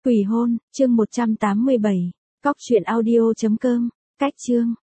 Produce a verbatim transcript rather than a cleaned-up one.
Quỷ hôn, chương một trăm tám mươi bảy. Cóc truyện audio chấm com. Cách chương.